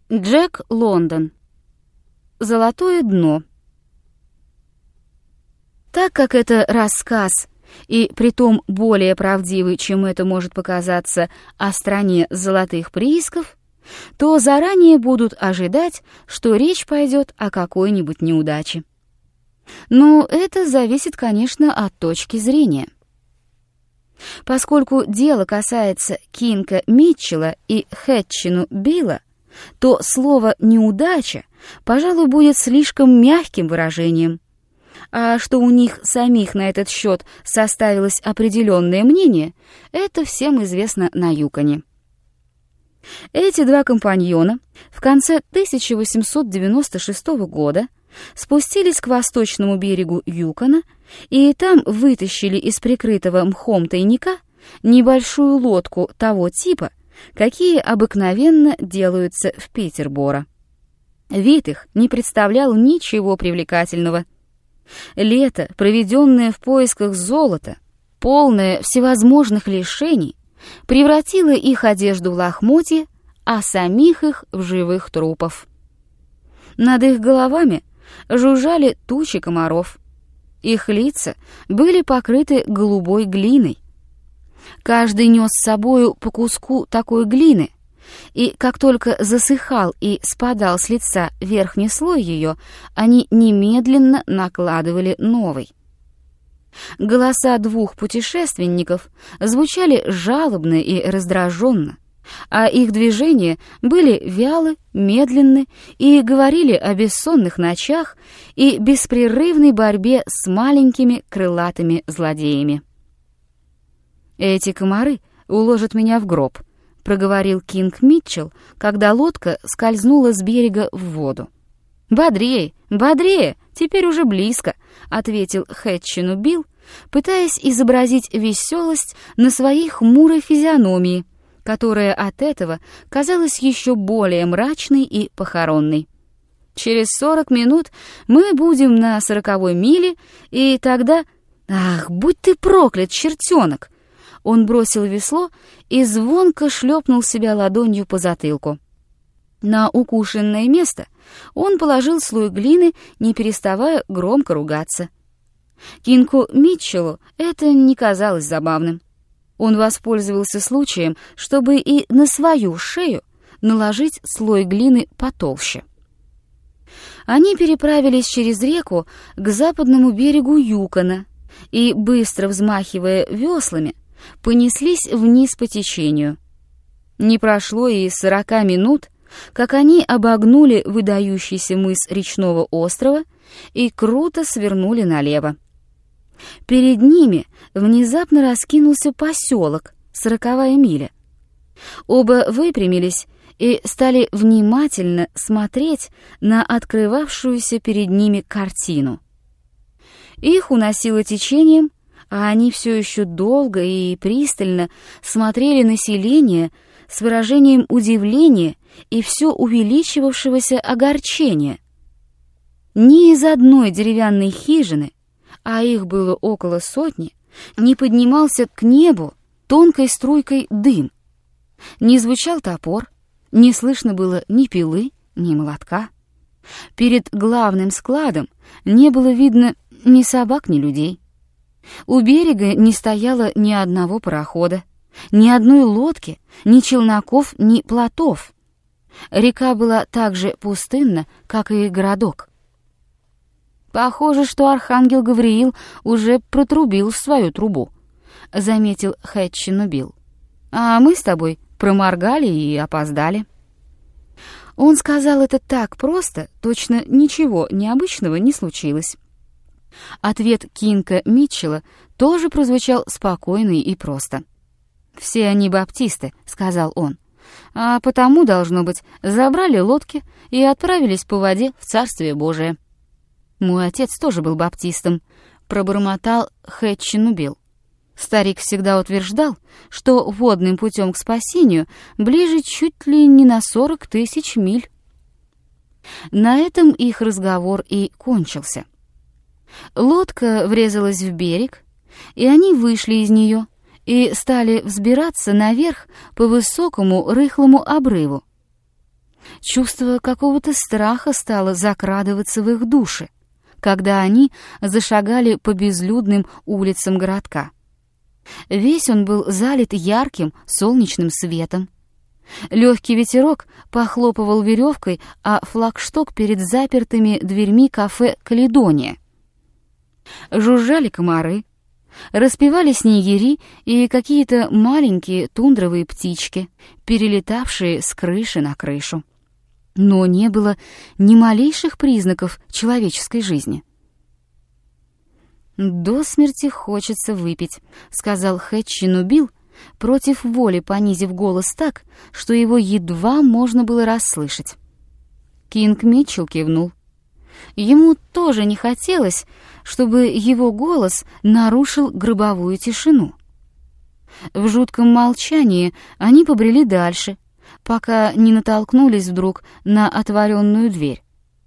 Джек Лондон. Золотое дно. Так как это рассказ, и притом более правдивый, чем это может показаться, о стране золотых приисков, то заранее будут ожидать, что речь пойдет о какой-нибудь неудаче. Но это зависит, конечно, от точки зрения. Поскольку дело касается Кинка Митчелла и Хэтчину Билла, то слово «неудача», пожалуй, будет слишком мягким выражением. А что у них самих на этот счет составилось определенное мнение, это всем известно на Юконе. Эти два компаньона в конце 1896 года спустились к восточному берегу Юкона и там вытащили из прикрытого мхом тайника небольшую лодку того типа, какие обыкновенно делаются в Питерборо. Вид их не представлял ничего привлекательного. Лето, проведенное в поисках золота, полное всевозможных лишений, превратило их одежду в лохмотья, а самих их в живых трупов. Над их головами жужжали тучи комаров. Их лица были покрыты голубой глиной. Каждый нес с собою по куску такой глины, и как только засыхал и спадал с лица верхний слой ее, они немедленно накладывали новый. Голоса двух путешественников звучали жалобно и раздраженно, а их движения были вялы, медленны и говорили о бессонных ночах и беспрерывной борьбе с маленькими крылатыми злодеями. «Эти комары уложат меня в гроб», — проговорил Кинг Митчелл, когда лодка скользнула с берега в воду. «Бодрее, бодрее, теперь уже близко», — ответил Хэтчину Билл, пытаясь изобразить веселость на своей хмурой физиономии, которая от этого казалась еще более мрачной и похоронной. «Через 40 минут мы будем на 40-й миле, и тогда... Ах, будь ты проклят, чертенок!» Он бросил весло и звонко шлепнул себя ладонью по затылку. На укушенное место он положил слой глины, не переставая громко ругаться. Кинку Митчеллу это не казалось забавным. Он воспользовался случаем, чтобы и на свою шею наложить слой глины потолще. Они переправились через реку к западному берегу Юкона и, быстро взмахивая веслами, понеслись вниз по течению. Не прошло и 40 минут, как они обогнули выдающийся мыс речного острова и круто свернули налево. Перед ними внезапно раскинулся поселок, 40-я миля. Оба выпрямились и стали внимательно смотреть на открывавшуюся перед ними картину. Их уносило течением, а они все еще долго и пристально смотрели на селение с выражением удивления и все увеличивавшегося огорчения. Ни из одной деревянной хижины, а их было около 100, не поднимался к небу тонкой струйкой дым. Не звучал топор, не слышно было ни пилы, ни молотка. Перед главным складом не было видно ни собак, ни людей. У берега не стояло ни одного парохода, ни одной лодки, ни челноков, ни плотов. Река была так же пустынна, как и городок. «Похоже, что архангел Гавриил уже протрубил в свою трубу», — заметил Хэтчину Билл. «А мы с тобой проморгали и опоздали». Он сказал это так просто, точно ничего необычного не случилось. Ответ Кинка Митчелла тоже прозвучал спокойно и просто. «Все они баптисты», — сказал он, «а потому, должно быть, забрали лодки и отправились по воде в Царствие Божие». «Мой отец тоже был баптистом», — пробормотал Хэтчину Билл. Старик всегда утверждал, что водным путем к спасению ближе чуть ли не на 40 000 миль. На этом их разговор и кончился. Лодка врезалась в берег, и они вышли из нее и стали взбираться наверх по высокому рыхлому обрыву. Чувство какого-то страха стало закрадываться в их души, когда они зашагали по безлюдным улицам городка. Весь он был залит ярким солнечным светом. Легкий ветерок похлопывал веревкой о флагшток перед запертыми дверьми кафе «Каледония». Жужжали комары, распевали снегири и какие-то маленькие тундровые птички, перелетавшие с крыши на крышу. Но не было ни малейших признаков человеческой жизни. «До смерти хочется выпить», — сказал Хэтчину Билл, против воли понизив голос так, что его едва можно было расслышать. Кинг Митчелл кивнул. Ему тоже не хотелось, чтобы его голос нарушил гробовую тишину. В жутком молчании они побрели дальше, пока не натолкнулись вдруг на отворенную дверь.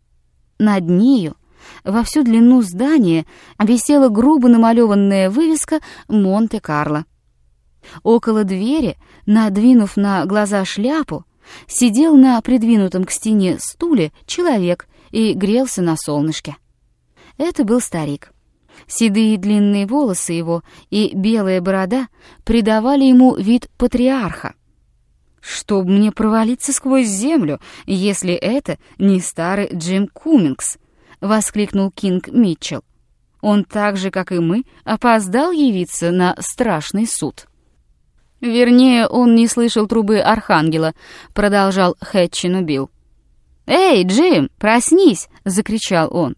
Над нею, во всю длину здания, висела грубо намалеванная вывеска «Монте-Карло». Около двери, надвинув на глаза шляпу, сидел на придвинутом к стене стуле человек и грелся на солнышке. Это был старик. Седые длинные волосы его и белая борода придавали ему вид патриарха. «Чтоб мне провалиться сквозь землю, если это не старый Джим Куммингс!» — воскликнул Кинг Митчелл. «Он так же, как и мы, опоздал явиться на страшный суд». «Вернее, он не слышал трубы архангела», — продолжал Хэтчину Билл. «Эй, Джим, проснись!» — закричал он.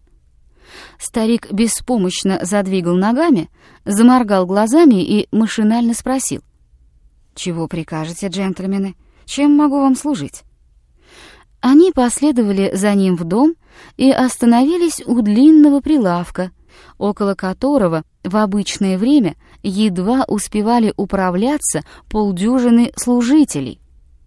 Старик беспомощно задвигал ногами, заморгал глазами и машинально спросил: «Чего прикажете, джентльмены? Чем могу вам служить?» Они последовали за ним в дом и остановились у длинного прилавка, около которого в обычное время едва успевали управляться полдюжины служителей.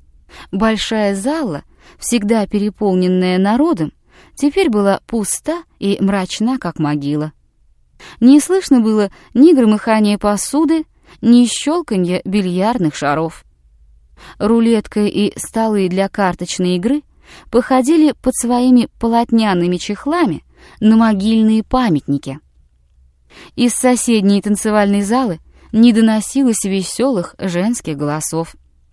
Большая зала, всегда переполненная народом, теперь была пуста и мрачна, как могила. Не слышно было ни громыхания посуды, ни щелканья бильярдных шаров. Рулетка и столы для карточной игры походили под своими полотняными чехлами на могильные памятники. Из соседней танцевальной залы не доносилось веселых женских голосов.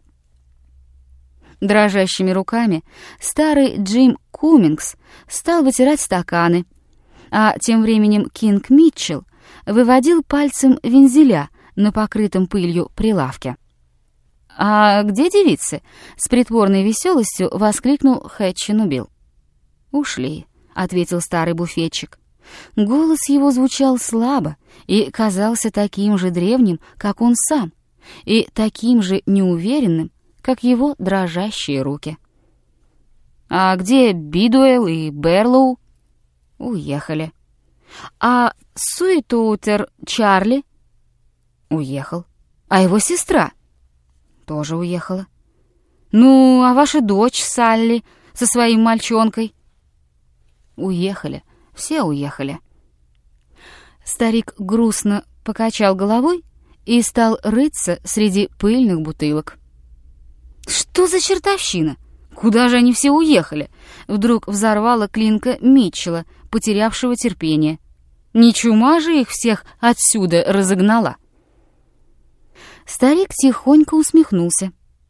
Дрожащими руками старый Джим Куммингс стал вытирать стаканы, а тем временем Кинг Митчелл выводил пальцем вензеля на покрытом пылью прилавке. «А где девицы?» — с притворной веселостью воскликнул Хэтчину Билл. «Ушли», — ответил старый буфетчик. Голос его звучал слабо и казался таким же древним, как он сам, и таким же неуверенным, как его дрожащие руки. «А где Бидуэлл и Берлоу?» «Уехали». «А Суитоутер Чарли?» «Уехал». «А его сестра?» «Тоже уехала». «Ну, а ваша дочь Салли со своим мальчонкой?» «Уехали, все уехали». Старик грустно покачал головой и стал рыться среди пыльных бутылок. «Что за чертовщина? Куда же они все уехали?» Вдруг взорвала Клинка Митчелла, потерявшего терпение. «Не чума же их всех отсюда разогнала?» Старик тихонько усмехнулся.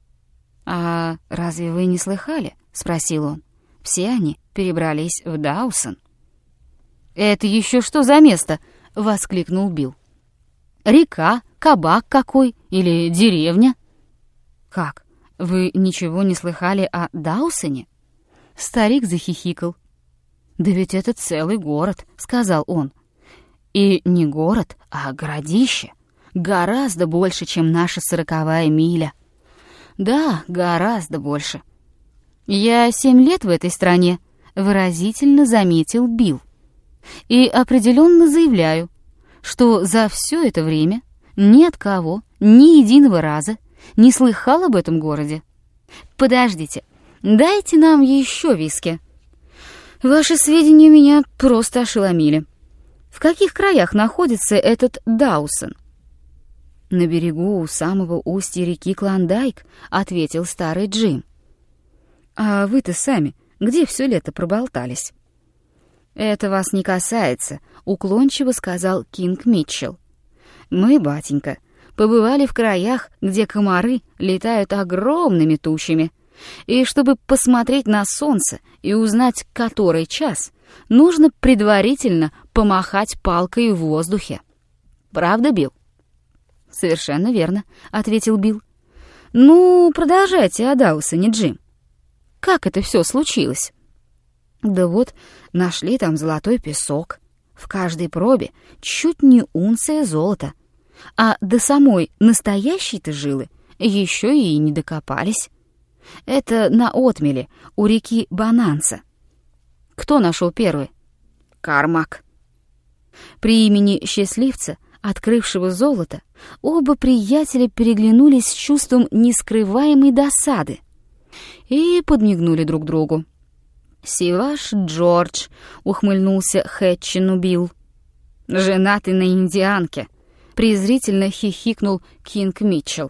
«А разве вы не слыхали?» — спросил он. «Все они перебрались в Даусон». «Это еще что за место?» — воскликнул Билл. «Река, кабак какой или деревня?» «Как? Вы ничего не слыхали о Даусоне?» Старик захихикал. «Да ведь это целый город», — сказал он. «И не город, а городище. Гораздо больше, чем наша 40-я миля. Да, гораздо больше. Я 7 лет в этой стране», — выразительно заметил Билл. «И определенно заявляю, что за все это время ни от кого, ни единого раза не слыхал об этом городе. Подождите, дайте нам еще виски. Ваши сведения меня просто ошеломили. В каких краях находится этот Даусон?» «На берегу у самого устья реки Клондайк», — ответил старый Джим. А вы-то сами где все лето проболтались?» «Это вас не касается», — уклончиво сказал Кинг Митчелл. «Мы, батенька, побывали в краях, где комары летают огромными тучами, и чтобы посмотреть на солнце и узнать, который час, нужно предварительно помахать палкой в воздухе. Правда, Билл?» «Совершенно верно», — ответил Билл. «Ну, продолжайте о Даусоне, Джим. Как это все случилось?» «Да вот, нашли там золотой песок. В каждой пробе чуть не унция золота. А до самой настоящей-то жилы еще и не докопались. Это на отмеле у реки Бананса. Кто нашел первый? Кармак». При имени счастливца, открывшего золото, оба приятеля переглянулись с чувством нескрываемой досады и подмигнули друг другу. «Сиваш Джордж», — ухмыльнулся Хэтчину Билл. «Женатый на индианке», — презрительно хихикнул Кинг Митчелл.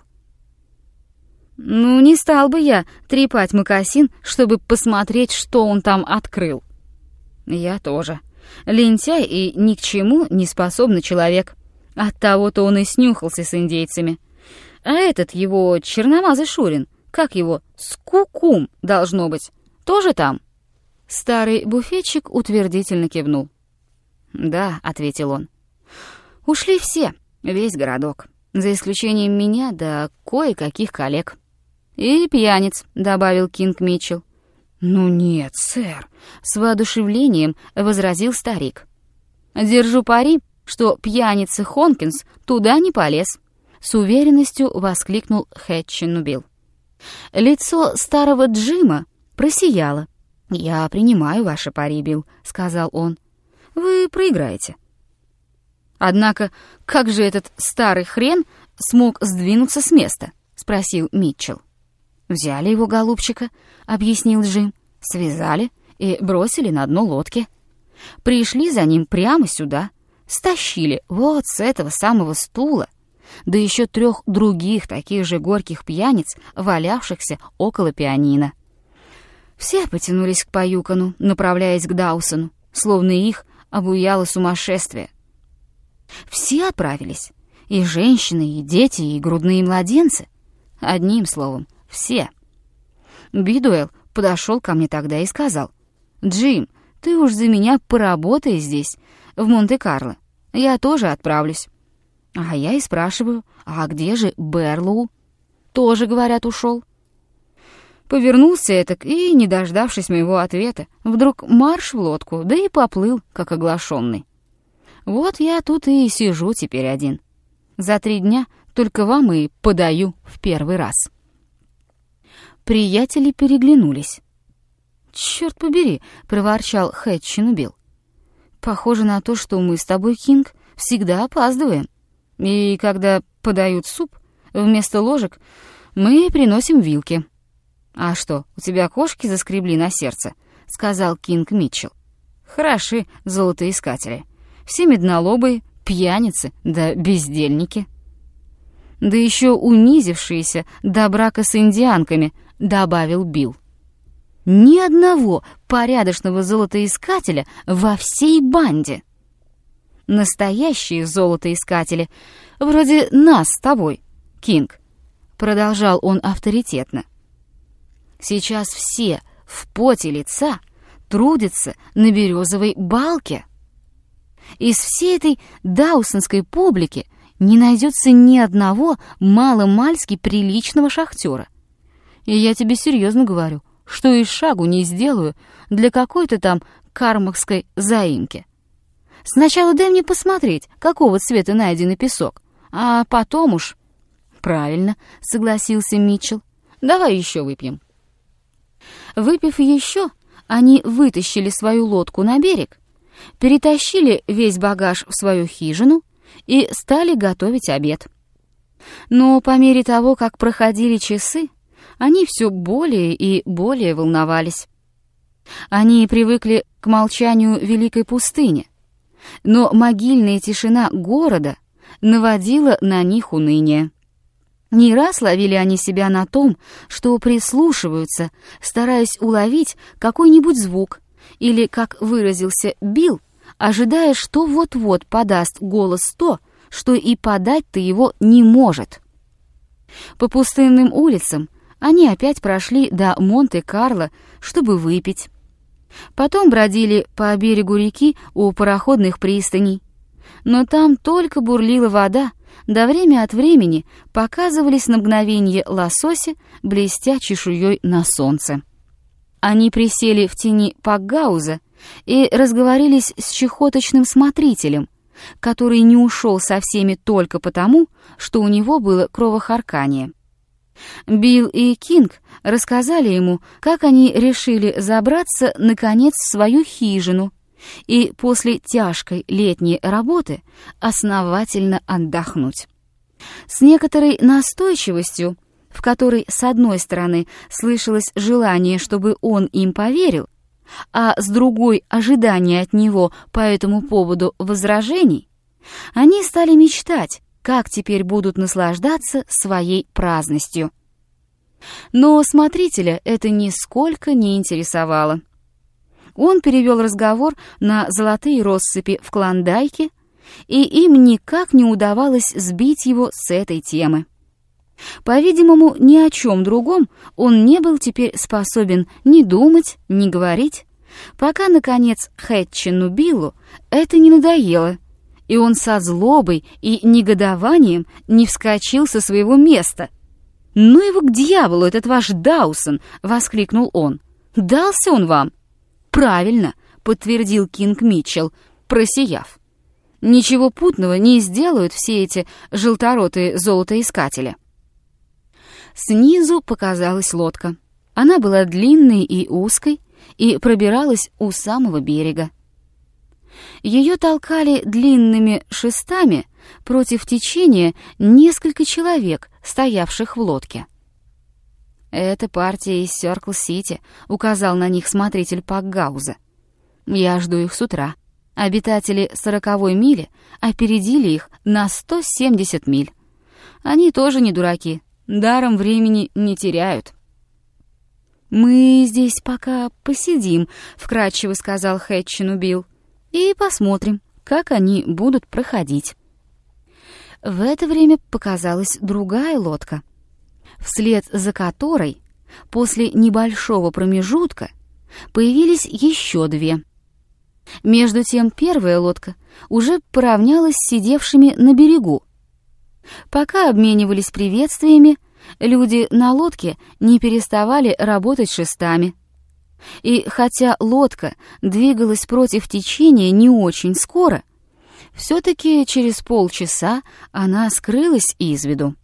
«Ну, не стал бы я трепать мокасин, чтобы посмотреть, что он там открыл». «Я тоже. Лентяй и ни к чему не способный человек. Оттого-то он и снюхался с индейцами. А этот его черномазый Шурин, как его, Скукум, должно быть, тоже там?» Старый буфетчик утвердительно кивнул. «Да», — ответил он. «Ушли все, весь городок, за исключением меня да кое-каких коллег. И пьяниц», — добавил Кинг Митчелл. «Ну нет, сэр», — с воодушевлением возразил старик. «Держу пари, что пьяница Хонкинс туда не полез», — с уверенностью воскликнул Хэтчину Билл. Лицо старого Джима просияло. «Я принимаю ваше пари, Билл», — сказал он. «Вы проиграете». «Однако, как же этот старый хрен смог сдвинуться с места?» — спросил Митчелл. «Взяли его, голубчика», — объяснил Джим, «связали и бросили на дно лодки. Пришли за ним прямо сюда, стащили вот с этого самого стула, да еще 3 других таких же горьких пьяниц, валявшихся около пианино. Все потянулись к Паюкану, направляясь к Даусону, словно их обуяло сумасшествие. Все отправились, и женщины, и дети, и грудные младенцы. Одним словом, все. Бидуэлл подошел ко мне тогда и сказал: «Джим, ты уж за меня поработай здесь, в Монте-Карло. Я тоже отправлюсь». А я и спрашиваю: «А где же Берлоу?» Тоже, говорят, ушел. Повернулся этак и, не дождавшись моего ответа, вдруг марш в лодку, да и поплыл, как оглашенный. Вот я тут и сижу теперь один. За 3 дня только вам и подаю в первый раз». Приятели переглянулись. «Черт побери», — проворчал Хэтчину Билл. «Похоже на то, что мы с тобой, Кинг, всегда опаздываем. И когда подают суп, вместо ложек мы приносим вилки». «А что, у тебя кошки заскребли на сердце?» — сказал Кинг Митчелл. «Хороши золотоискатели. Все меднолобые, пьяницы да бездельники». «Да еще унизившиеся до брака с индианками», — добавил Билл. «Ни одного порядочного золотоискателя во всей банде. Настоящие золотоискатели, вроде нас с тобой, Кинг», — продолжал он авторитетно. «Сейчас все в поте лица трудятся на березовой балке. Из всей этой даусонской публики не найдется ни одного маломальски приличного шахтера. И я тебе серьезно говорю, что и шагу не сделаю для какой-то там кармакской заимки. Сначала дай мне посмотреть, какого цвета найденный песок, а потом уж...» «Правильно», — согласился Митчелл. «Давай еще выпьем». Выпив еще, они вытащили свою лодку на берег, перетащили весь багаж в свою хижину и стали готовить обед. Но по мере того, как проходили часы, они все более и более волновались. Они привыкли к молчанию великой пустыни, но могильная тишина города наводила на них уныние. Не раз ловили они себя на том, что прислушиваются, стараясь уловить какой-нибудь звук, или, как выразился Билл, ожидая, что вот-вот подаст голос то, что и подать-то его не может. По пустынным улицам они опять прошли до Монте-Карло, чтобы выпить. Потом бродили по берегу реки у пароходных пристаней. Но там только бурлила вода, да время от времени показывались на мгновенье лососи, блестя чешуей на солнце. Они присели в тени Пакгауза и разговорились с чахоточным смотрителем, который не ушел со всеми только потому, что у него было кровохарканье. Билл и Кинг рассказали ему, как они решили забраться, наконец, в свою хижину и после тяжкой летней работы основательно отдохнуть. С некоторой настойчивостью, в которой, с одной стороны, слышалось желание, чтобы он им поверил, а с другой — ожидание от него по этому поводу возражений, они стали мечтать, как теперь будут наслаждаться своей праздностью. Но смотрителя это нисколько не интересовало. Он перевел разговор на золотые россыпи в Клондайке, и им никак не удавалось сбить его с этой темы. По-видимому, ни о чем другом он не был теперь способен ни думать, ни говорить, пока, наконец, Хэтчину Биллу это не надоело, и он со злобой и негодованием не вскочил со своего места. «Ну его к дьяволу, этот ваш Даусон!» — воскликнул он. «Дался он вам?» «Правильно», — подтвердил Кинг Митчелл, просияв. «Ничего путного не сделают все эти желторотые золотоискатели». Снизу показалась лодка. Она была длинной и узкой и пробиралась у самого берега. Ее толкали длинными шестами против течения несколько человек, стоявших в лодке. «Это партия из Сёркл-Сити», — указал на них смотритель Пакгауза. «Я жду их с утра. Обитатели 40-й мили опередили их на 170 миль. Они тоже не дураки, даром времени не теряют». «Мы здесь пока посидим», — вкратчиво сказал Хэтчину Билл, «и посмотрим, как они будут проходить». В это время показалась другая лодка, вслед за которой, после небольшого промежутка, появились еще две. Между тем первая лодка уже поравнялась с сидевшими на берегу. Пока обменивались приветствиями, люди на лодке не переставали работать шестами. И хотя лодка двигалась против течения не очень скоро, все-таки через полчаса она скрылась из виду.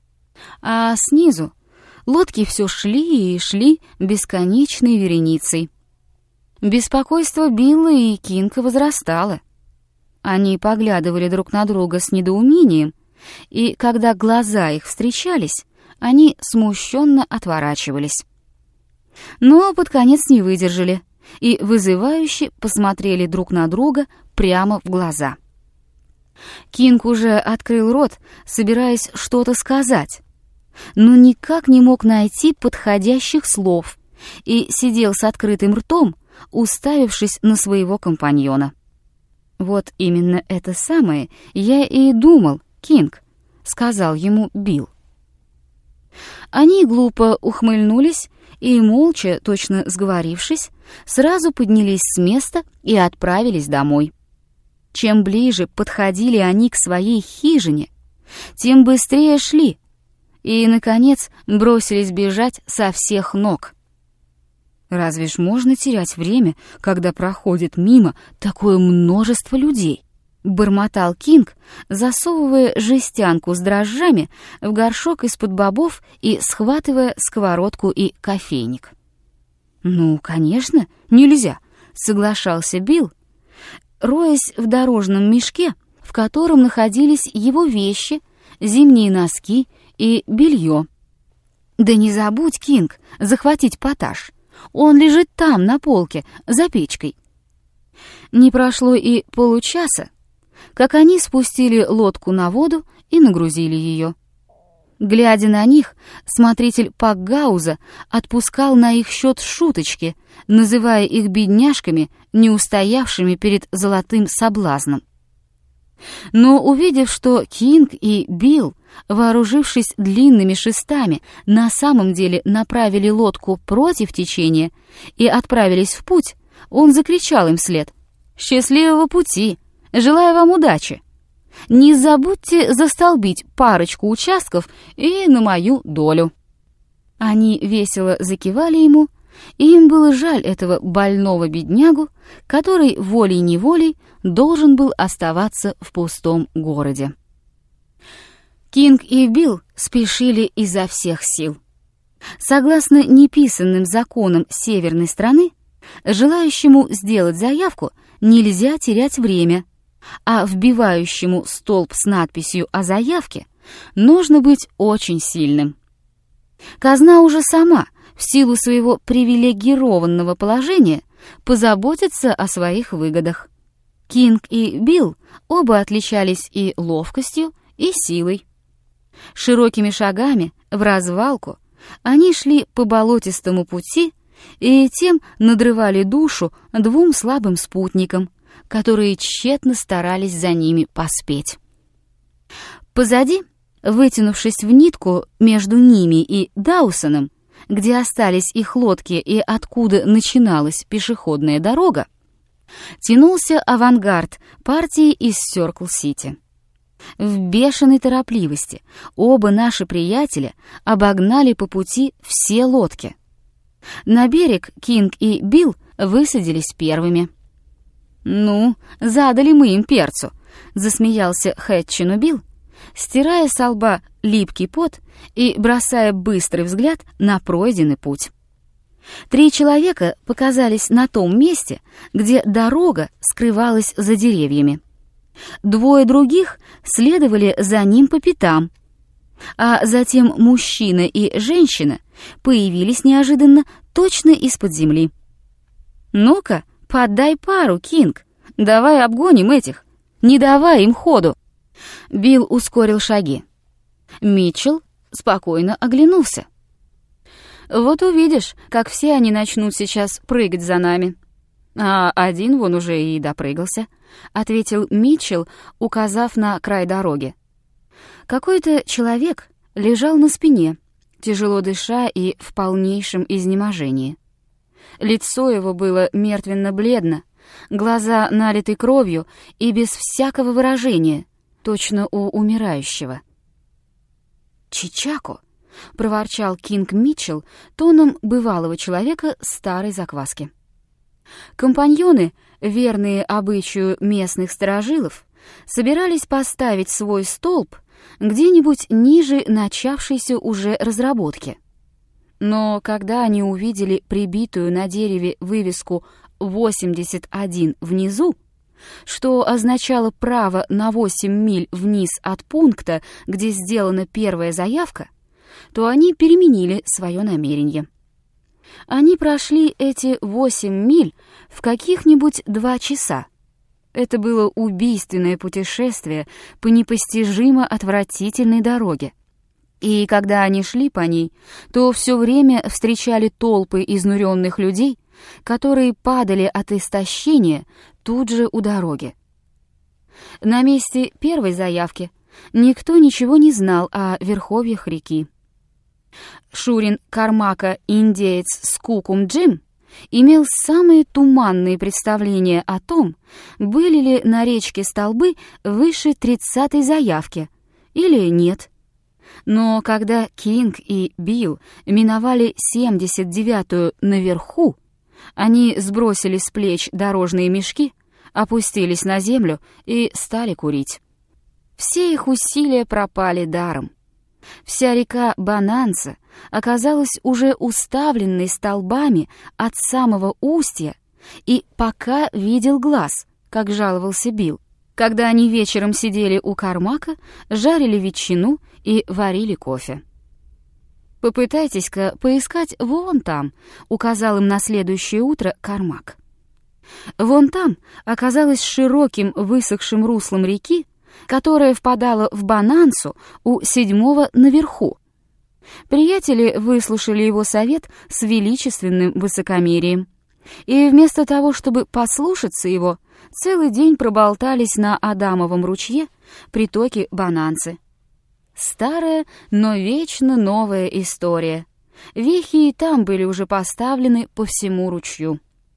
А снизу лодки все шли и шли бесконечной вереницей. Беспокойство Билла и Кинга возрастало. Они поглядывали друг на друга с недоумением, и когда глаза их встречались, они смущенно отворачивались. Но под конец не выдержали и вызывающе посмотрели друг на друга прямо в глаза. Кинг уже открыл рот, собираясь что-то сказать, но никак не мог найти подходящих слов и сидел с открытым ртом, уставившись на своего компаньона. «Вот именно это самое я и думал, Кинг», — сказал ему Билл. Они глупо ухмыльнулись и, молча, точно сговорившись, сразу поднялись с места и отправились домой. Чем ближе подходили они к своей хижине, тем быстрее шли и, наконец, бросились бежать со всех ног. Разве ж можно терять время, когда проходит мимо такое множество людей? Бормотал Кинг, засовывая жестянку с дрожжами в горшок из-под бобов и схватывая сковородку и кофейник. «Ну, конечно, нельзя», — соглашался Билл, роясь в дорожном мешке, в котором находились его вещи, зимние носки и белье. «Да не забудь, Кинг, захватить поташ. Он лежит там, на полке, за печкой». Не прошло и получаса, как они спустили лодку на воду и нагрузили ее. Глядя на них, смотритель Пакгауза отпускал на их счет шуточки, называя их бедняжками, не устоявшими перед золотым соблазном. Но увидев, что Кинг и Билл, вооружившись длинными шестами, на самом деле направили лодку против течения и отправились в путь, он закричал им вслед: «Счастливого пути! Желаю вам удачи! Не забудьте застолбить парочку участков и на мою долю». Они весело закивали ему, и им было жаль этого больного беднягу, который волей-неволей должен был оставаться в пустом городе. Кинг и Билл спешили изо всех сил. Согласно неписанным законам северной страны, желающему сделать заявку нельзя терять время, а вбивающему столб с надписью о заявке нужно быть очень сильным. Казна уже сама, в силу своего привилегированного положения, позаботится о своих выгодах. Кинг и Билл оба отличались и ловкостью, и силой. Широкими шагами, в развалку, они шли по болотистому пути и тем надрывали душу двум слабым спутникам, которые тщетно старались за ними поспеть. Позади, вытянувшись в нитку между ними и Даусоном, где остались их лодки и откуда начиналась пешеходная дорога, тянулся авангард партии из Сёркл-Сити. В бешеной торопливости оба наши приятеля обогнали по пути все лодки. На берег Кинг и Билл высадились первыми. «Ну, задали мы им перцу», — засмеялся Хэтчину Билл, стирая со лба липкий пот и бросая быстрый взгляд на пройденный путь. 3 человека показались на том месте, где дорога скрывалась за деревьями. 2 других следовали за ним по пятам, а затем мужчина и женщина появились неожиданно точно из-под земли. «Ну-ка, подай пару, Кинг, давай обгоним этих, не давай им ходу». Билл ускорил шаги. Митчелл спокойно оглянулся. «Вот увидишь, как все они начнут сейчас прыгать за нами». «А один вон уже и допрыгался», — ответил Митчелл, указав на край дороги. Какой-то человек лежал на спине, тяжело дыша и в полнейшем изнеможении. Лицо его было мертвенно-бледно, глаза налиты кровью и без всякого выражения, точно у умирающего. «Чичако!» — проворчал Кинг Митчелл тоном бывалого человека старой закваски. Компаньоны, верные обычаю местных старожилов, собирались поставить свой столб где-нибудь ниже начавшейся уже разработки. Но когда они увидели прибитую на дереве вывеску «81» внизу, что означало право на 8 миль вниз от пункта, где сделана первая заявка, то они переменили свое намерение. Они прошли эти 8 миль в каких-нибудь 2 часа. Это было убийственное путешествие по непостижимо отвратительной дороге. И когда они шли по ней, то все время встречали толпы изнуренных людей, которые падали от истощения тут же у дороги. На месте первой заявки никто ничего не знал о верховьях реки. Шурин Кармака, индеец Скукум Джим, имел самые туманные представления о том, были ли на речке столбы выше 30-й заявки или нет. Но когда Кинг и Билл миновали 79-ю наверху, они сбросили с плеч дорожные мешки, опустились на землю и стали курить. Все их усилия пропали даром. Вся река Бананса оказалась уже уставленной столбами от самого устья, и пока видел глаз, как жаловался Билл, когда они вечером сидели у Кармака, жарили ветчину и варили кофе. «Попытайтесь-ка поискать вон там», — указал им на следующее утро Кармак. Вон там оказалось широким высохшим руслом реки, которая впадала в Бонансу у 7-го наверху. Приятели выслушали его совет с величественным высокомерием, и вместо того, чтобы послушаться его, целый день проболтались на Адамовом ручье, притоке Бонансы. Старая, но вечно новая история. Вехи и там были уже поставлены по всему ручью.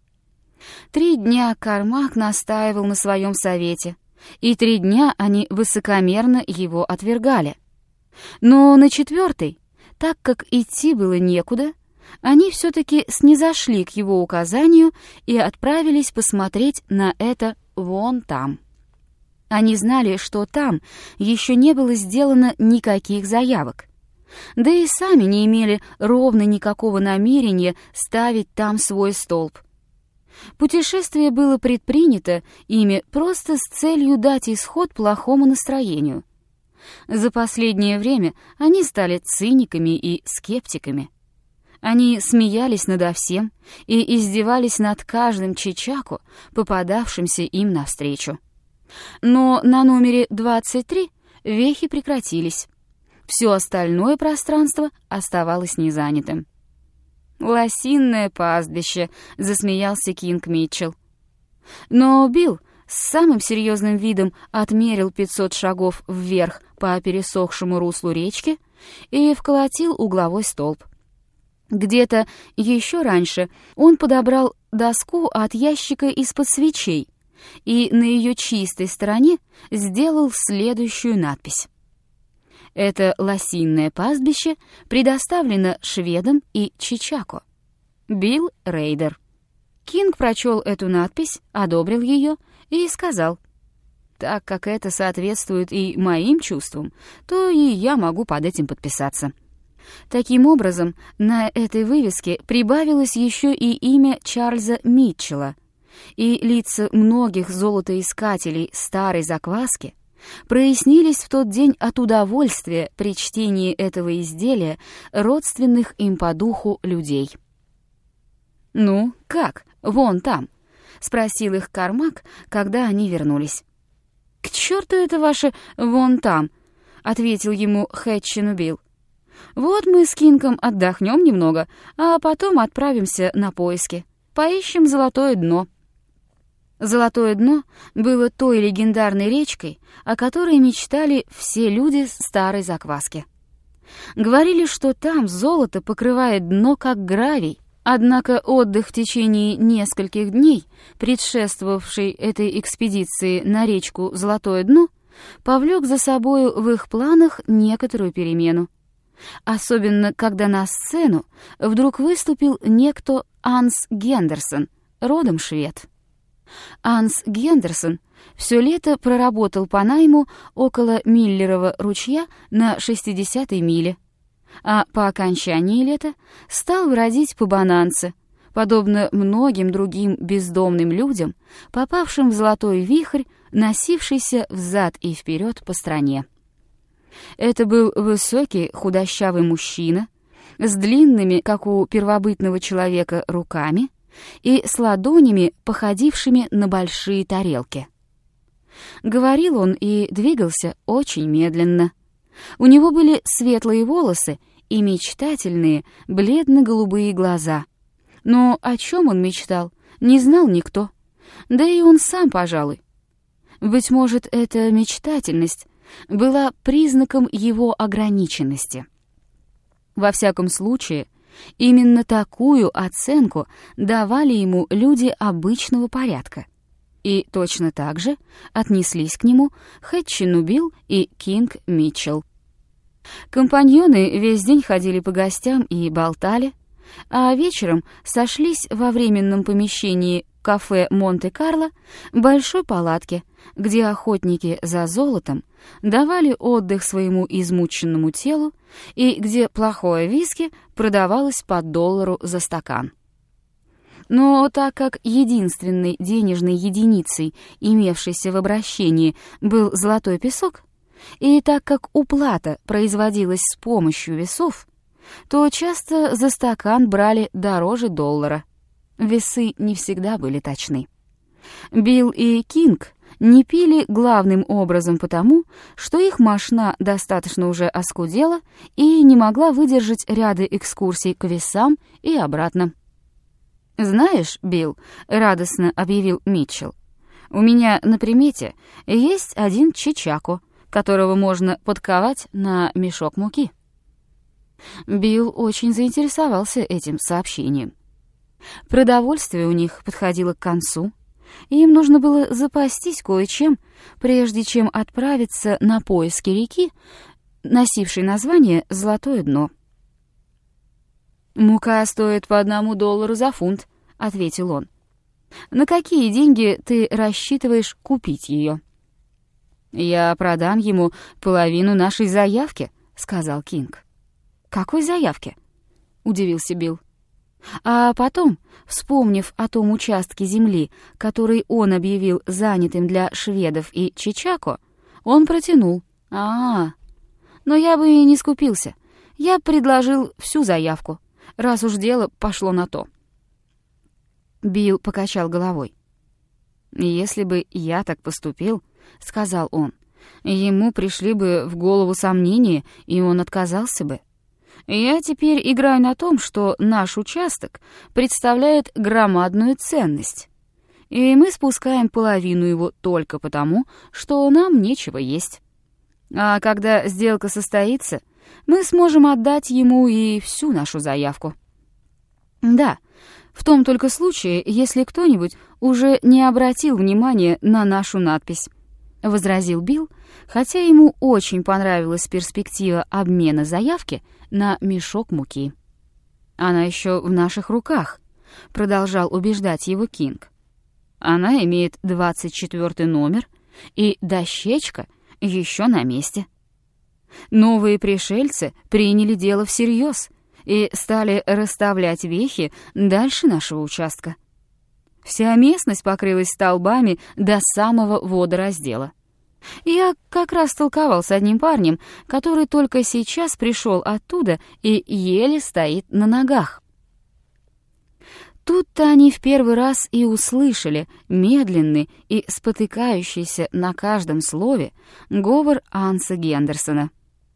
3 дня Кармак настаивал на своем совете, и 3 дня они высокомерно его отвергали. Но на 4-й, так как идти было некуда, они все-таки снизошли к его указанию и отправились посмотреть на это вон там. Они знали, что там еще не было сделано никаких заявок, да и сами не имели ровно никакого намерения ставить там свой столб. Путешествие было предпринято ими просто с целью дать исход плохому настроению. За последнее время они стали циниками и скептиками. Они смеялись надо всем и издевались над каждым чичаку, попадавшимся им навстречу. Но на номере 23 вехи прекратились. Все остальное пространство оставалось незанятым. «Лосиное пастбище», — засмеялся Кинг Митчелл. Но Билл с самым серьезным видом отмерил 500 шагов вверх по пересохшему руслу речки и вколотил угловой столб. Где-то еще раньше он подобрал доску от ящика из-под свечей и на ее чистой стороне сделал следующую надпись. Это лосиное пастбище предоставлено шведам и чичако. Билл Рейдер. Кинг прочел эту надпись, одобрил ее и сказал: «Так как это соответствует и моим чувствам, то и я могу под этим подписаться». Таким образом, на этой вывеске прибавилось еще и имя Чарльза Митчелла, и лица многих золотоискателей старой закваски прояснились в тот день от удовольствия при чтении этого изделия родственных им по духу людей. «Ну, как, вон там?» — спросил их Кармак, когда они вернулись. «К черту это ваше «вон там», — ответил ему Хэтчину Билл. «Вот мы с Кингом отдохнем немного, а потом отправимся на поиски. Поищем золотое дно». Золотое дно было той легендарной речкой, о которой мечтали все люди старой закваски. Говорили, что там золото покрывает дно как гравий, однако отдых в течение нескольких дней, предшествовавший этой экспедиции на речку Золотое дно, повлек за собою в их планах некоторую перемену. Особенно, когда на сцену вдруг выступил некто Анс Гендерсон, родом швед. Анс Гендерсон все лето проработал по найму около Миллерова ручья на 60-й миле, а по окончании лета стал бродить по Бонансе, подобно многим другим бездомным людям, попавшим в золотой вихрь, носившийся взад и вперед по стране. Это был высокий худощавый мужчина с длинными, как у первобытного человека, руками и с ладонями, походившими на большие тарелки. Говорил он и двигался очень медленно. У него были светлые волосы и мечтательные, бледно-голубые глаза. Но о чем он мечтал, не знал никто. Да и он сам, пожалуй. Быть может, эта мечтательность была признаком его ограниченности. Во всяком случае, именно такую оценку давали ему люди обычного порядка. И точно так же отнеслись к нему Хэтчину Билл и Кинг Митчелл. Компаньоны весь день ходили по гостям и болтали, а вечером сошлись во временном помещении кафе «Монте-Карло» большой палатки, где охотники за золотом давали отдых своему измученному телу и где плохое виски продавалось по $1 за стакан. Но так как единственной денежной единицей, имевшейся в обращении, был золотой песок, и так как уплата производилась с помощью весов, то часто за стакан брали дороже $1. Весы не всегда были точны. Билл и Кинг не пили главным образом потому, что их мошна достаточно уже оскудела и не могла выдержать ряды экскурсий к весам и обратно. «Знаешь, Билл», — радостно объявил Митчелл, «у меня на примете есть один чичако, которого можно подковать на мешок муки». Билл очень заинтересовался этим сообщением. Продовольствие у них подходило к концу, и им нужно было запастись кое-чем, прежде чем отправиться на поиски реки, носившей название «Золотое дно». «Мука стоит по $1 за фунт», — ответил он. «На какие деньги ты рассчитываешь купить ее?» «Я продам ему половину нашей заявки», — сказал Кинг. «Какой заявки?» — удивился Билл. А потом, вспомнив о том участке земли, который он объявил занятым для шведов и чичако, он протянул. Но я бы и не скупился. Я предложил всю заявку, раз уж дело пошло на то». Билл покачал головой. «Если бы я так поступил, — сказал он, — ему пришли бы в голову сомнения, и он отказался бы. Я теперь играю на том, что наш участок представляет громадную ценность, и мы спускаем половину его только потому, что нам нечего есть. А когда сделка состоится, мы сможем отдать ему и всю нашу заявку. Да, в том только случае, если кто-нибудь уже не обратил внимания на нашу надпись», — возразил Билл, хотя ему очень понравилась перспектива обмена заявки на мешок муки. «Она еще в наших руках», — продолжал убеждать его Кинг. «Она имеет 24 номер, и дощечка еще на месте. Новые пришельцы приняли дело всерьез и стали расставлять вехи дальше нашего участка. Вся местность покрылась столбами до самого водораздела. Я как раз толковал с одним парнем, который только сейчас пришел оттуда и еле стоит на ногах». Тут-то они в первый раз и услышали медленный и спотыкающийся на каждом слове говор Анса Гендерсона.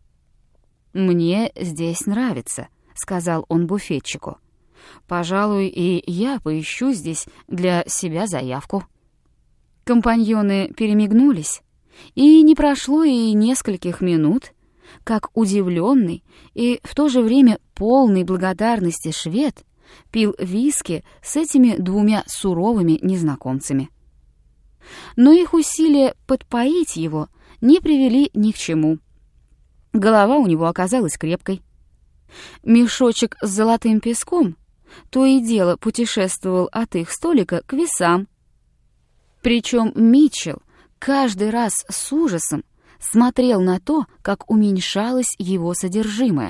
«Мне здесь нравится», — сказал он буфетчику. «Пожалуй, и я поищу здесь для себя заявку». Компаньоны перемигнулись, и не прошло и нескольких минут, как удивленный и в то же время полный благодарности швед пил виски с этими двумя суровыми незнакомцами. Но их усилия подпоить его не привели ни к чему. Голова у него оказалась крепкой. Мешочек с золотым песком то и дело путешествовал от их столика к весам. Причем Митчелл каждый раз с ужасом смотрел на то, как уменьшалось его содержимое.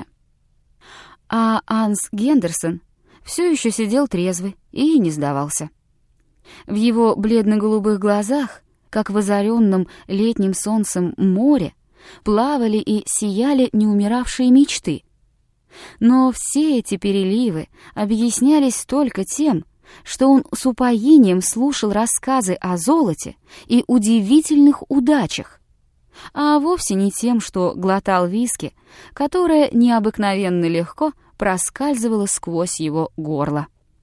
А Анс Гендерсон все еще сидел трезвый и не сдавался. В его бледно-голубых глазах, как в озаренном летним солнцем море, плавали и сияли неумиравшие мечты. Но все эти переливы объяснялись только тем, что он с упоением слушал рассказы о золоте и удивительных удачах, а вовсе не тем, что глотал виски, которое необыкновенно легко проскальзывало сквозь его горло.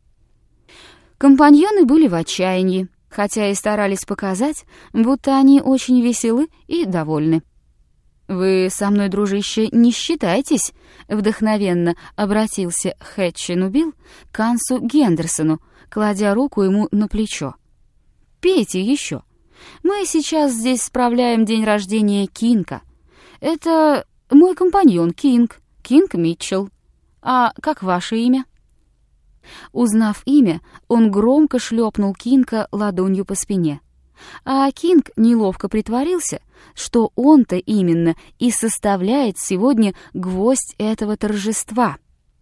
Компаньоны были в отчаянии, хотя и старались показать, будто они очень веселы и довольны. «Вы со мной, дружище, не считайтесь», — вдохновенно обратился Хэтчину Билл к Ансу Гендерсону, кладя руку ему на плечо. «Пейте еще. Мы сейчас здесь справляем день рождения Кинга. Это мой компаньон Кинг Митчелл. А как ваше имя?» Узнав имя, он громко шлепнул Кинга ладонью по спине. А Кинг неловко притворился, что он-то именно и составляет сегодня гвоздь этого торжества.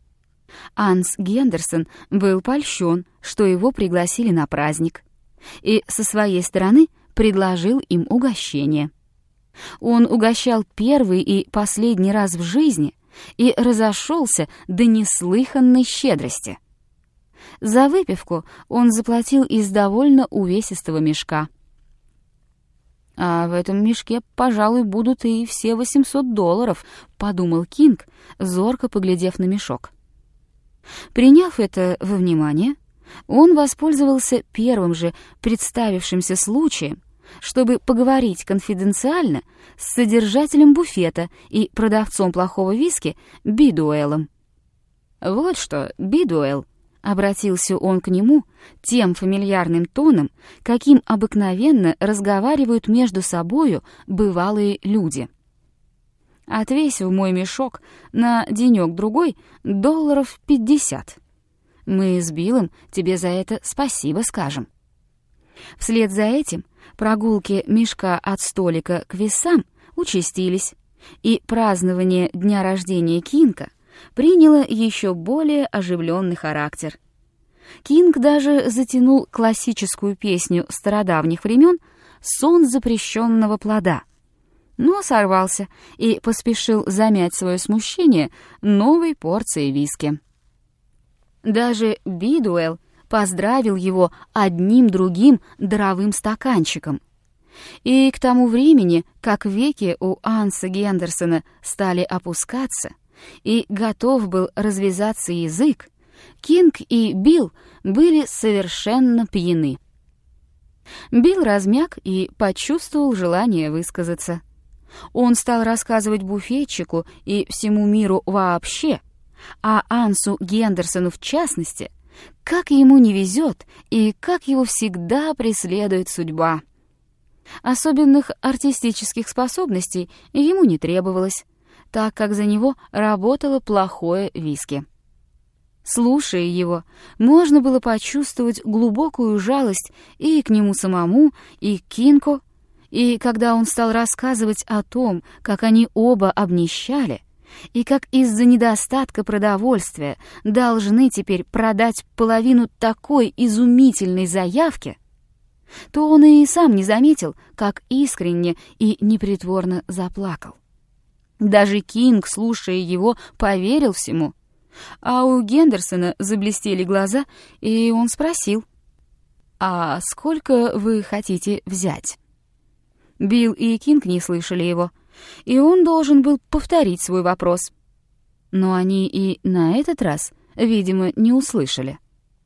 Анс Гендерсон был польщен, что его пригласили на праздник, и со своей стороны предложил им угощение. Он угощал первый и последний раз в жизни и разошелся до неслыханной щедрости. За выпивку он заплатил из довольно увесистого мешка. «А в этом мешке, пожалуй, будут и все $800», — подумал Кинг, зорко поглядев на мешок. Приняв это во внимание, он воспользовался первым же представившимся случаем, чтобы поговорить конфиденциально с содержателем буфета и продавцом плохого виски Бидуэллом. «Вот что, Бидуэлл», — обратился он к нему тем фамильярным тоном, каким обыкновенно разговаривают между собою бывалые люди. «Отвесь в мой мешок на денёк-другой $50. Мы с Биллом тебе за это спасибо скажем». Вслед за этим прогулки мешка от столика к весам участились, и празднование дня рождения Кинга приняло еще более оживленный характер. Кинг даже затянул классическую песню стародавних времен «Сон запрещенного плода», но сорвался и поспешил замять свое смущение новой порцией виски. Даже Бидуэлл поздравил его одним другим даровым стаканчиком. И к тому времени, как веки у Анса Гендерсона стали опускаться, и готов был развязаться язык, Кинг и Билл были совершенно пьяны. Билл размяк и почувствовал желание высказаться. Он стал рассказывать буфетчику и всему миру вообще, а Ансу Гендерсону в частности, как ему не везет и как его всегда преследует судьба. Особенных артистических способностей ему не требовалось, так как за него работало плохое виски. Слушая его, можно было почувствовать глубокую жалость и к нему самому, и к Кингу, и когда он стал рассказывать о том, как они оба обнищали, и как из-за недостатка продовольствия должны теперь продать половину такой изумительной заявки, то он и сам не заметил, как искренне и непритворно заплакал. Даже Кинг, слушая его, поверил всему, а у Гендерсона заблестели глаза, и он спросил: «А сколько вы хотите взять?» Билл и Кинг не слышали его, и он должен был повторить свой вопрос. Но они и на этот раз, видимо, не услышали.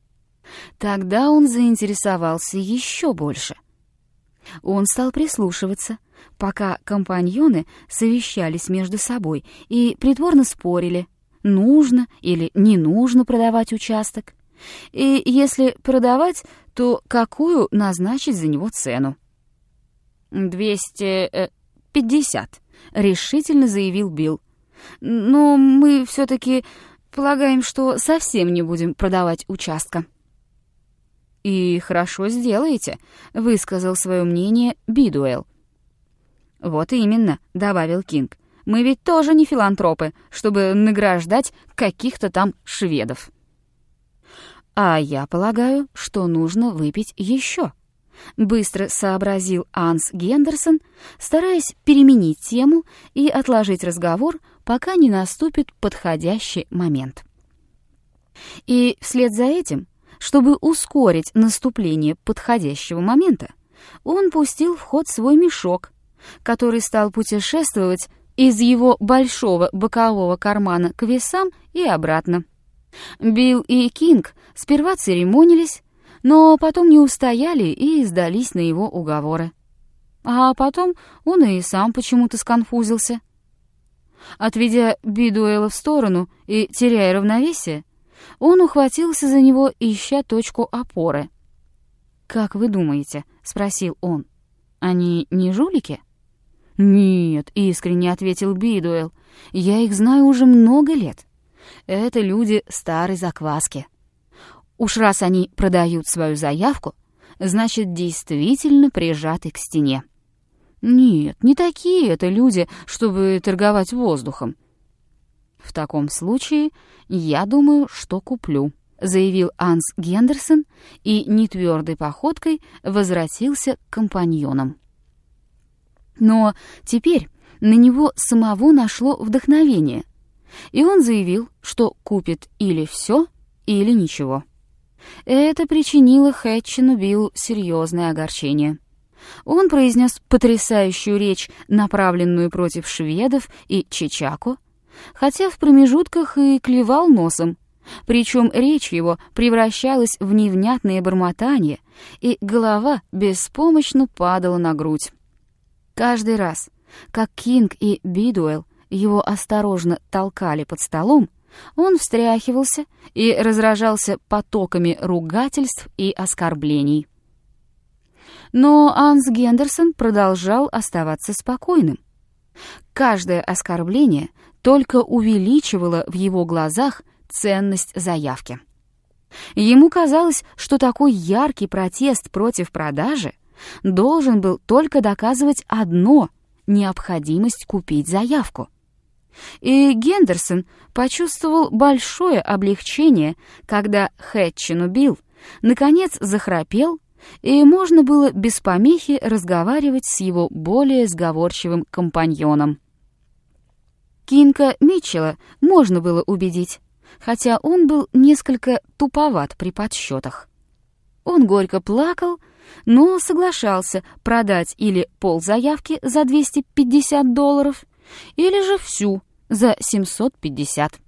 Тогда он заинтересовался еще больше. Он стал прислушиваться, пока компаньоны совещались между собой и притворно спорили, нужно или не нужно продавать участок, и если продавать, то какую назначить за него цену. 250, решительно заявил Билл. «Но мы все-таки полагаем, что совсем не будем продавать участка». «И хорошо сделаете», — высказал свое мнение Бидуэлл. «Вот именно», — добавил Кинг. «Мы ведь тоже не филантропы, чтобы награждать каких-то там шведов». «А я полагаю, что нужно выпить еще», — быстро сообразил Анс Гендерсон, стараясь переменить тему и отложить разговор, пока не наступит подходящий момент. И вслед за этим, чтобы ускорить наступление подходящего момента, он пустил в ход свой мешок, который стал путешествовать из его большого бокового кармана к весам и обратно. Билл и Кинг сперва церемонились, но потом не устояли и сдались на его уговоры. А потом он и сам почему-то сконфузился. Отведя Бидуэлла в сторону и теряя равновесие, он ухватился за него, ища точку опоры. «Как вы думаете?» — спросил он. «Они не жулики?» «Нет», — искренне ответил Бидуэлл, — «я их знаю уже много лет. Это люди старой закваски. Уж раз они продают свою заявку, значит, действительно прижаты к стене. Нет, не такие это люди, чтобы торговать воздухом». «В таком случае, я думаю, что куплю», — заявил Анс Гендерсон и нетвердой походкой возвратился к компаньонам. Но теперь на него самого нашло вдохновение, и он заявил, что купит или все, или ничего. Это причинило Хэтчину Биллу серьезное огорчение. Он произнес потрясающую речь, направленную против шведов и чечако, хотя в промежутках и клевал носом, причем речь его превращалась в невнятное бормотание, и голова беспомощно падала на грудь. Каждый раз, как Кинг и Бидуэлл его осторожно толкали под столом, он встряхивался и разражался потоками ругательств и оскорблений. Но Анс Гендерсон продолжал оставаться спокойным. Каждое оскорбление только увеличивало в его глазах ценность заявки. Ему казалось, что такой яркий протест против продажи должен был только доказывать одно — необходимость купить заявку. И Гендерсон почувствовал большое облегчение, когда Хэтчину Билл наконец захрапел, и можно было без помехи разговаривать с его более сговорчивым компаньоном. Кинка Митчелла можно было убедить, хотя он был несколько туповат при подсчетах. Он горько плакал, но соглашался продать или ползаявки за $250, или же всю за 750.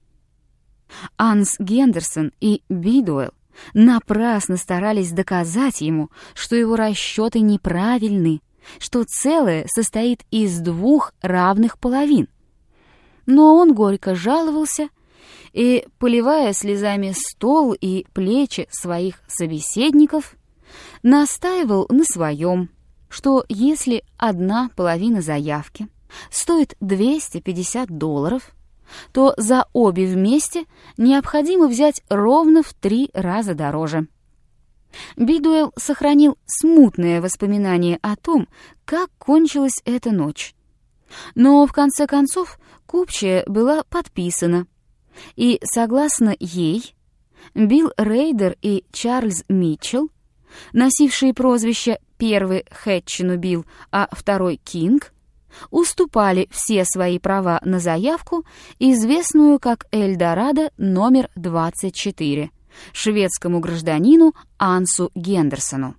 Анс Гендерсон и Бидуэлл напрасно старались доказать ему, что его расчеты неправильны, что целое состоит из двух равных половин. Но он горько жаловался и, поливая слезами стол и плечи своих собеседников, настаивал на своем, что если одна половина заявки стоит $250, то за обе вместе необходимо взять ровно в 3 раза дороже. Бидуэлл сохранил смутное воспоминание о том, как кончилась эта ночь. Но в конце концов купчая была подписана, и, согласно ей, Билл Рейдер и Чарльз Митчелл, носившие прозвища первый Хэтчину Билл, а второй Кинг, уступали все свои права на заявку, известную как Эльдорадо номер 24, шведскому гражданину Ансу Гендерсону.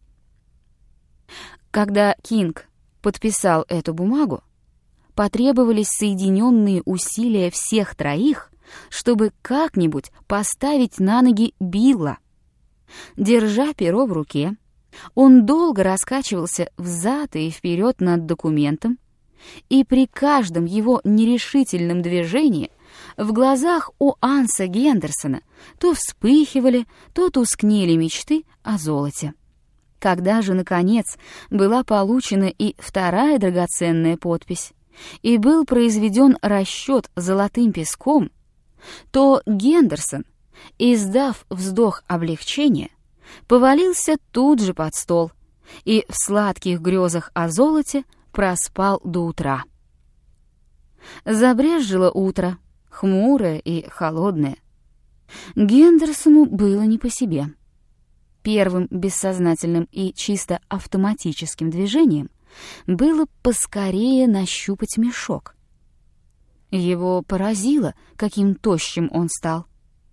Когда Кинг подписал эту бумагу, потребовались соединенные усилия всех троих, чтобы как-нибудь поставить на ноги Билла. Держа перо в руке, он долго раскачивался взад и вперед над документом, и при каждом его нерешительном движении в глазах у Анса Гендерсона то вспыхивали, то тускнели мечты о золоте. Когда же, наконец, была получена и вторая драгоценная подпись, и был произведен расчет золотым песком, то Гендерсон, издав вздох облегчения, повалился тут же под стол и в сладких грезах о золоте проспал до утра. Забрезжило утро, хмурое и холодное. Гендерсону было не по себе. Первым бессознательным и чисто автоматическим движением было поскорее нащупать мешок. Его поразило, каким тощим он стал.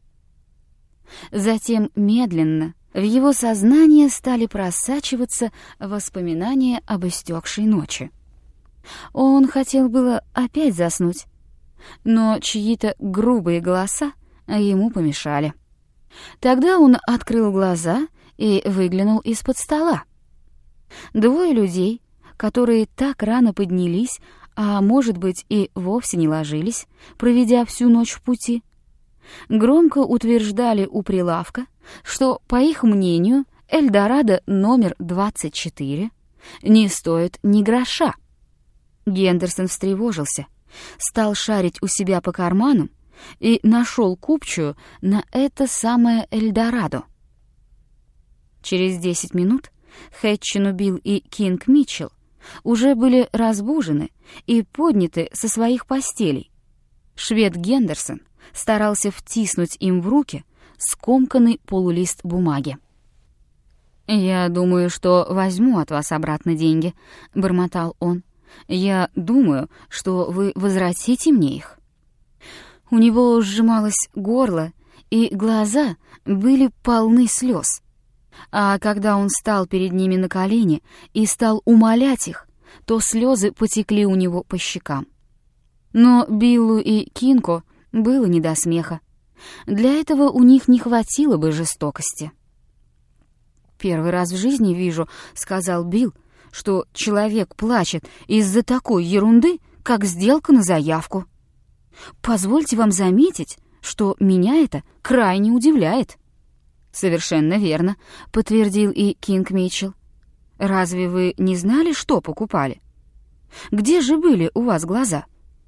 Затем медленно в его сознание стали просачиваться воспоминания об истекшей ночи. Он хотел было опять заснуть, но чьи-то грубые голоса ему помешали. Тогда он открыл глаза и выглянул из-под стола. 2 людей, которые так рано поднялись, а может быть и вовсе не ложились, проведя всю ночь в пути, громко утверждали у прилавка, что, по их мнению, Эльдорадо номер 24 не стоит ни гроша. Гендерсон встревожился, стал шарить у себя по карманам и нашел купчую на это самое Эльдорадо. Через 10 минут Хэтчину Билл и Кинг Митчелл уже были разбужены и подняты со своих постелей. Швед Гендерсон старался втиснуть им в руки скомканный полулист бумаги. «Я думаю, что возьму от вас обратно деньги», — бормотал он. «Я думаю, что вы возвратите мне их». У него сжималось горло, и глаза были полны слез. А когда он стал перед ними на колени и стал умолять их, то слезы потекли у него по щекам. Но Биллу и Кинку было не до смеха. Для этого у них не хватило бы жестокости. «Первый раз в жизни вижу, — сказал Билл, — что человек плачет из-за такой ерунды, как сделка на заявку. Позвольте вам заметить, что меня это крайне удивляет». «Совершенно верно», — подтвердил и Кинг Митчелл. «Разве вы не знали, что покупали? Где же были у вас глаза?»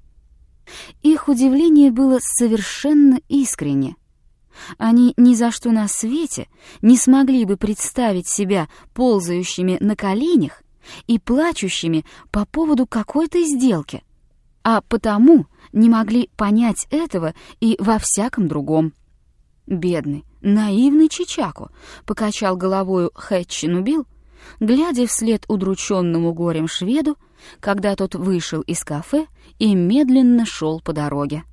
Их удивление было совершенно искренне. Они ни за что на свете не смогли бы представить себя ползающими на коленях и плачущими по поводу какой-то сделки, а потому не могли понять этого и во всяком другом. «Бедный, наивный Чичако», — покачал головою Хэтчину Билл, глядя вслед удрученному горем шведу, когда тот вышел из кафе и медленно шел по дороге.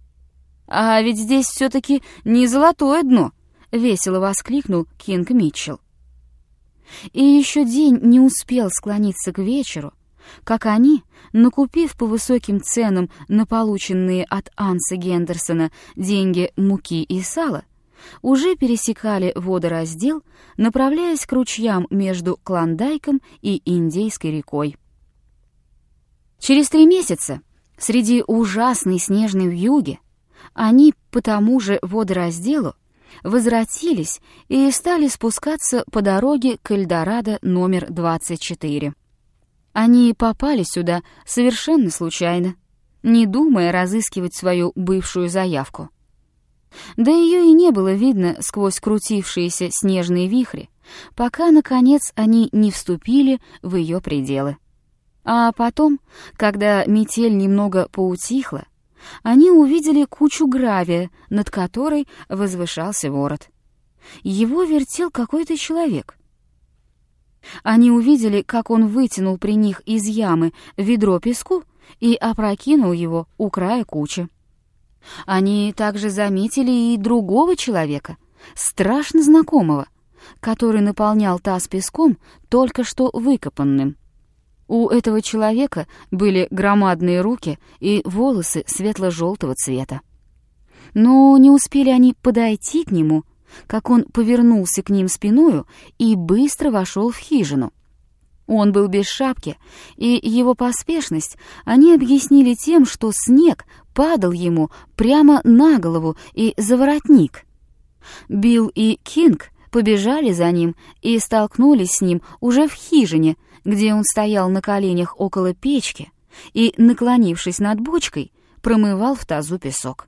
«А ведь здесь все-таки не золотое дно!» — весело воскликнул Кинг Митчелл. И еще день не успел склониться к вечеру, как они, накупив по высоким ценам на полученные от Анса Гендерсона деньги муки и сала, уже пересекали водораздел, направляясь к ручьям между Клондайком и Индейской рекой. Через 3 месяца, среди ужасной снежной вьюги, они по тому же водоразделу возвратились и стали спускаться по дороге к Эльдорадо номер 24. Они попали сюда совершенно случайно, не думая разыскивать свою бывшую заявку. Да ее и не было видно сквозь крутившиеся снежные вихри, пока, наконец, они не вступили в ее пределы. А потом, когда метель немного поутихла, они увидели кучу гравия, над которой возвышался ворот. Его вертел какой-то человек. Они увидели, как он вытянул при них из ямы ведро песку и опрокинул его у края кучи. Они также заметили и другого человека, страшно знакомого, который наполнял таз песком, только что выкопанным. У этого человека были громадные руки и волосы светло-желтого цвета. Но не успели они подойти к нему, как он повернулся к ним спиною и быстро вошел в хижину. Он был без шапки, и его поспешность они объяснили тем, что снег падал ему прямо на голову и за воротник. Билл и Кинг побежали за ним и столкнулись с ним уже в хижине, где он стоял на коленях около печки и, наклонившись над бочкой, промывал в тазу песок.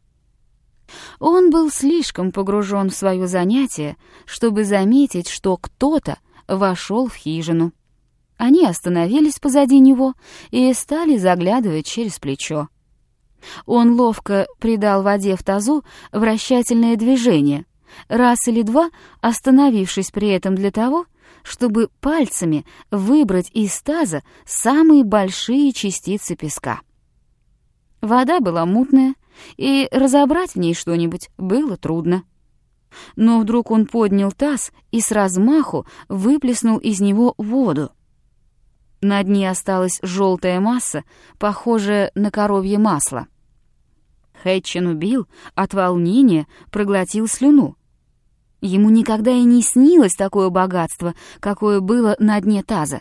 Он был слишком погружен в свое занятие, чтобы заметить, что кто-то вошел в хижину. Они остановились позади него и стали заглядывать через плечо. Он ловко придал воде в тазу вращательное движение, раз или два остановившись при этом для того, чтобы пальцами выбрать из таза самые большие частицы песка. Вода была мутная, и разобрать в ней что-нибудь было трудно. Но вдруг он поднял таз и с размаху выплеснул из него воду. На дне осталась желтая масса, похожая на коровье масло. Хэтчину Билл от волнения проглотил слюну. Ему никогда и не снилось такое богатство, какое было на дне таза.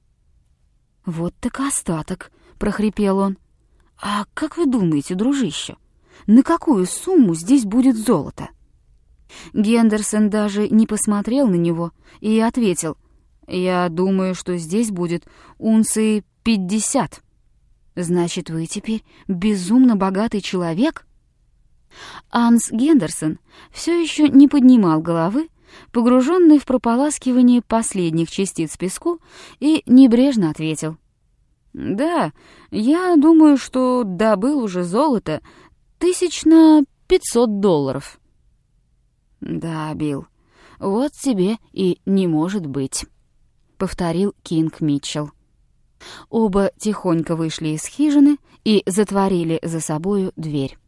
«Вот так остаток», — прохрипел он. «А как вы думаете, дружище, на какую сумму здесь будет золото?» Гендерсон даже не посмотрел на него и ответил: «Я думаю, что здесь будет унции 50. «Значит, вы теперь безумно богатый человек?» Анс Гендерсон все еще не поднимал головы, погруженный в прополаскивание последних частиц песку, и небрежно ответил: «Да, я думаю, что добыл уже золото $500. «Да, Билл, вот тебе и не может быть», — повторил Кинг Митчелл. Оба тихонько вышли из хижины и затворили за собою дверь.